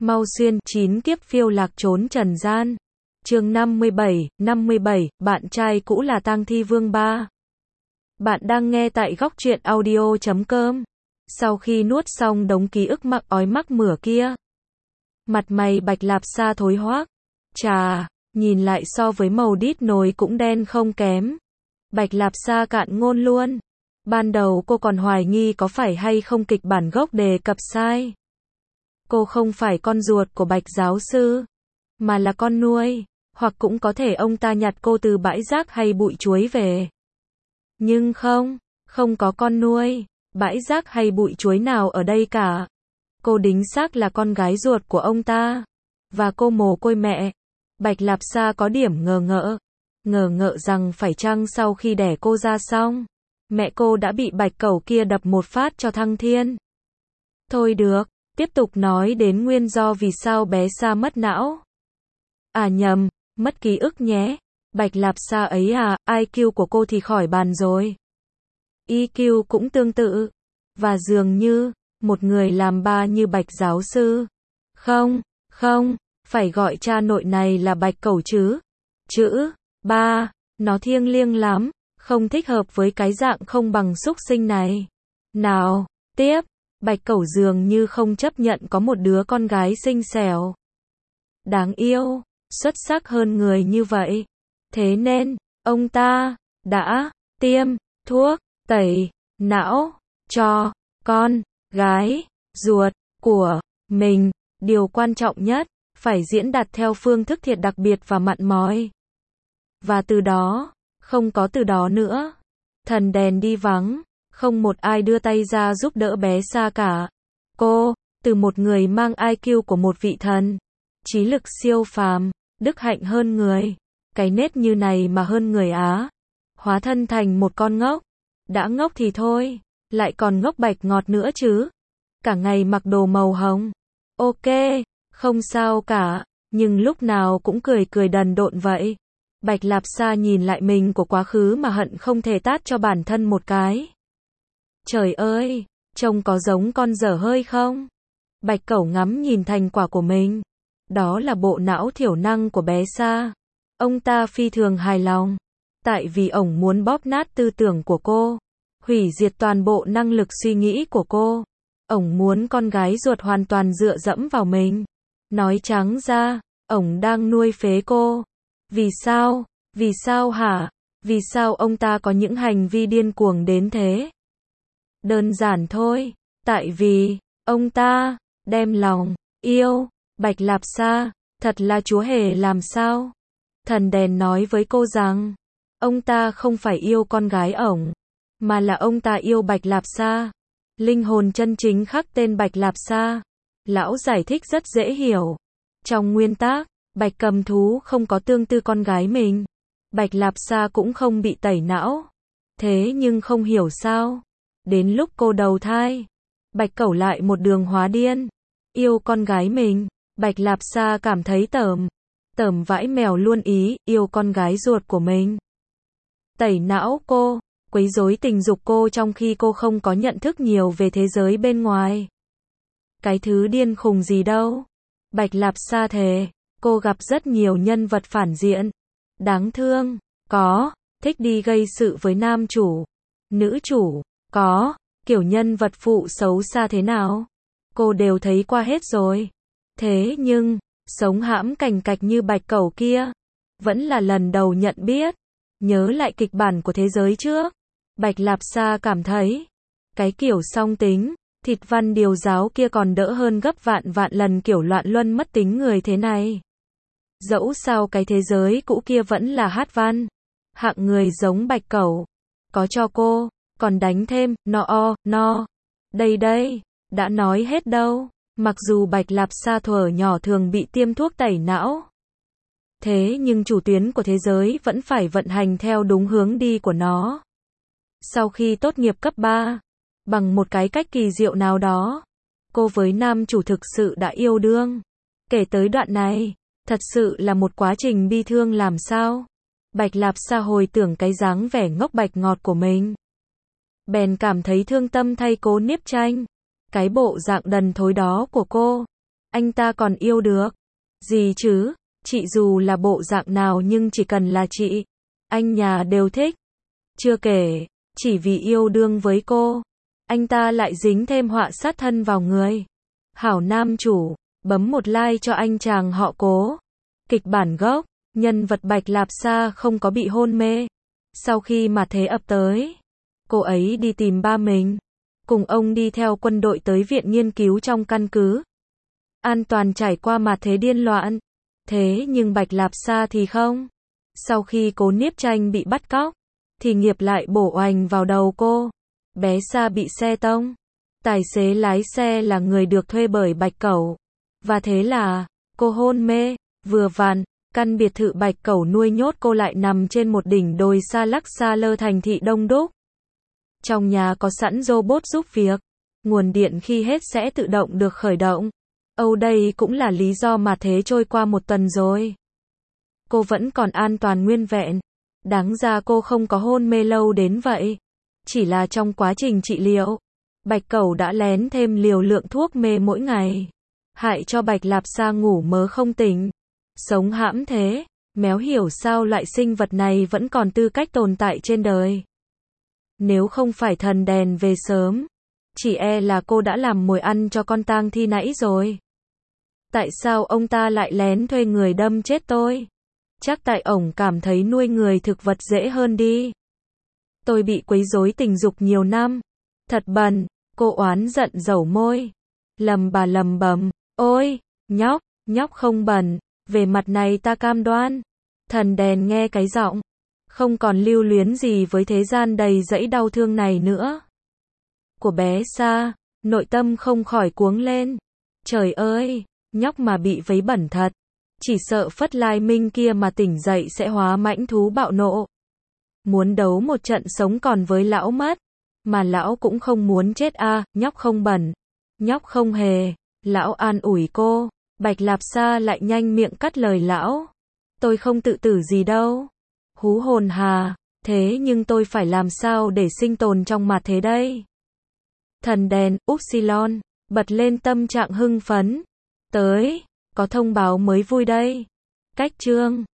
Mau xuyên 9 kiếp phiêu lạc trốn trần gian. Chương 57, bạn trai cũ là tang thi vương 3. Bạn đang nghe tại góc truyện audio.com. Sau khi nuốt xong đống ký ức mắc ói mắc mửa kia, mặt mày Bạch Lạp Sa thối hoác. Chà, nhìn lại so với màu đít nồi cũng đen không kém. Bạch Lạp Sa cạn ngôn luôn. Ban đầu cô còn hoài nghi có phải hay không kịch bản gốc đề cập sai. Cô không phải con ruột của Bạch giáo sư, mà là con nuôi, hoặc cũng có thể ông ta nhặt cô từ bãi rác hay bụi chuối về. Nhưng không có con nuôi, bãi rác hay bụi chuối nào ở đây cả. Cô đính xác là con gái ruột của ông ta, và cô mồ côi mẹ. Bạch Lạp Sa có điểm ngờ ngợ rằng phải chăng sau khi đẻ cô ra xong, mẹ cô đã bị bạch cẩu kia đập một phát cho thăng thiên. Thôi được, tiếp tục nói đến nguyên do vì sao bé Sa mất não. À nhầm, mất ký ức nhé. Bạch Lạp Sa ấy à, IQ của cô thì khỏi bàn rồi. EQ cũng tương tự. Và dường như, một người làm ba như Bạch giáo sư. Không, phải gọi cha nội này là Bạch cẩu chứ. Chữ ba, nó thiêng liêng lắm, không thích hợp với cái dạng không bằng súc sinh này. Nào, tiếp. Bạch cẩu dường như không chấp nhận có một đứa con gái xinh xẻo, đáng yêu, xuất sắc hơn người như vậy. Thế nên, ông ta đã tiêm thuốc tẩy não cho con gái ruột của mình. Điều quan trọng nhất, phải diễn đạt theo phương thức thiệt đặc biệt và mặn mòi. Và từ đó, không có từ đó nữa. Thần đèn đi vắng, không một ai đưa tay ra giúp đỡ bé Sa cả. Cô, từ một người mang IQ của một vị thần, trí lực siêu phàm, đức hạnh hơn người, cái nết như này mà hơn người á, hóa thân thành một con ngốc. Đã ngốc thì thôi, lại còn ngốc bạch ngọt nữa chứ. Cả ngày mặc đồ màu hồng. Ok, không sao cả, nhưng lúc nào cũng cười đần độn vậy. Bạch Lạp Sa nhìn lại mình của quá khứ mà hận không thể tát cho bản thân một cái. Trời ơi, trông có giống con dở hơi không? Bạch cẩu ngắm nhìn thành quả của mình. Đó là bộ não thiểu năng của bé Sa. Ông ta phi thường hài lòng. Tại vì ổng muốn bóp nát tư tưởng của cô, hủy diệt toàn bộ năng lực suy nghĩ của cô. Ổng muốn con gái ruột hoàn toàn dựa dẫm vào mình. Nói trắng ra, ổng đang nuôi phế cô. Vì sao? Vì sao hả? Vì sao ông ta có những hành vi điên cuồng đến thế? Đơn giản thôi, tại vì ông ta đem lòng yêu Bạch Lạp Sa. Thật là chúa hề làm sao? Thần đèn nói với cô rằng, ông ta không phải yêu con gái ổng, mà là ông ta yêu Bạch Lạp Sa. Linh hồn chân chính khắc tên Bạch Lạp Sa. Lão giải thích rất dễ hiểu. Trong nguyên tắc, Bạch cầm thú không có tương tư con gái mình. Bạch Lạp Sa cũng không bị tẩy não. Thế nhưng không hiểu sao, đến lúc cô đầu thai, Bạch cẩu lại một đường hóa điên. Yêu con gái mình. Bạch Lạp Sa cảm thấy tởm vãi mèo luôn ý, yêu con gái ruột của mình. Tẩy não cô, quấy rối tình dục cô trong khi cô không có nhận thức nhiều về thế giới bên ngoài. Cái thứ điên khùng gì đâu. Bạch Lạp Sa thề, cô gặp rất nhiều nhân vật phản diện, đáng thương, có, thích đi gây sự với nam chủ, nữ chủ, có, kiểu nhân vật phụ xấu xa thế nào, cô đều thấy qua hết rồi. Thế nhưng, sống hãm cành cạch như bạch cẩu kia, vẫn là lần đầu nhận biết. Nhớ lại kịch bản của thế giới trước, Bạch Lạp Sa cảm thấy, cái kiểu song tính, thịt văn điều giáo kia còn đỡ hơn gấp vạn lần kiểu loạn luân mất tính người thế này. Dẫu sao cái thế giới cũ kia vẫn là hát văn. Hạng người giống bạch cẩu, có cho cô, còn đánh thêm, no. Đây, đã nói hết đâu. Mặc dù Bạch Lạp Sa thuở nhỏ thường bị tiêm thuốc tẩy não, thế nhưng chủ tuyến của thế giới vẫn phải vận hành theo đúng hướng đi của nó. Sau khi tốt nghiệp cấp 3, bằng một cái cách kỳ diệu nào đó, cô với nam chủ thực sự đã yêu đương. Kể tới đoạn này, thật sự là một quá trình bi thương làm sao. Bạch Lạp Sa hồi tưởng cái dáng vẻ ngốc bạch ngọt của mình, bèn cảm thấy thương tâm thay Cố Niếp Tranh. Cái bộ dạng đần thối đó của cô, anh ta còn yêu được. Gì chứ, chị dù là bộ dạng nào nhưng chỉ cần là chị, anh nhà đều thích. Chưa kể, chỉ vì yêu đương với cô, anh ta lại dính thêm họa sát thân vào người. Hảo nam chủ, bấm một like cho anh chàng họ Cố. Kịch bản gốc, nhân vật Bạch Lạp Sa không có bị hôn mê. Sau khi mà thế ập tới, cô ấy đi tìm ba mình, cùng ông đi theo quân đội tới viện nghiên cứu trong căn cứ. An toàn trải qua mà thế điên loạn. Thế nhưng Bạch Lạp Sa thì không. Sau khi Cố Niếp Tranh bị bắt cóc, thì nghiệp lại bổ oành vào đầu cô. Bé Sa bị xe tông. Tài xế lái xe là người được thuê bởi Bạch Cẩu. Và thế là, cô hôn mê, vừa vặn, căn biệt thự Bạch Cẩu nuôi nhốt cô lại nằm trên một đỉnh đồi xa lắc xa lơ thành thị đông đúc. Trong nhà có sẵn robot giúp việc, nguồn điện khi hết sẽ tự động được khởi động. Âu đây cũng là lý do mà thế trôi qua một tuần rồi. Cô vẫn còn an toàn nguyên vẹn. Đáng ra cô không có hôn mê lâu đến vậy. Chỉ là trong quá trình trị liệu, Bạch Cẩu đã lén thêm liều lượng thuốc mê mỗi ngày, hại cho Bạch Lạp Sa ngủ mơ không tỉnh. Sống hãm thế, méo hiểu sao loại sinh vật này vẫn còn tư cách tồn tại trên đời. Nếu không phải thần đèn về sớm, chỉ e là cô đã làm mồi ăn cho con tang thi nãy rồi. Tại sao ông ta lại lén thuê người đâm chết tôi? Chắc tại ổng cảm thấy nuôi người thực vật dễ hơn đi. Tôi bị quấy rối tình dục nhiều năm. Thật bần, cô oán giận dẩu môi. Lầm bầm, ôi, nhóc không bẩn, về mặt này ta cam đoan. Thần đèn nghe cái giọng, không còn lưu luyến gì với thế gian đầy dẫy đau thương này nữa. Của bé Sa, nội tâm không khỏi cuống lên. Trời ơi, nhóc mà bị vấy bẩn thật. Chỉ sợ Phất Lai Minh kia mà tỉnh dậy sẽ hóa mãnh thú bạo nộ. Muốn đấu một trận sống còn với lão mất. Mà lão cũng không muốn chết a, nhóc không bẩn. Nhóc không hề. Lão an ủi cô. Bạch Lạp Sa lại nhanh miệng cắt lời lão. Tôi không tự tử gì đâu. Hú hồn hà. Thế nhưng tôi phải làm sao để sinh tồn trong mặt thế đây? Thần đèn, Upsilon, bật lên tâm trạng hưng phấn. Tới, có thông báo mới vui đây. Cách chương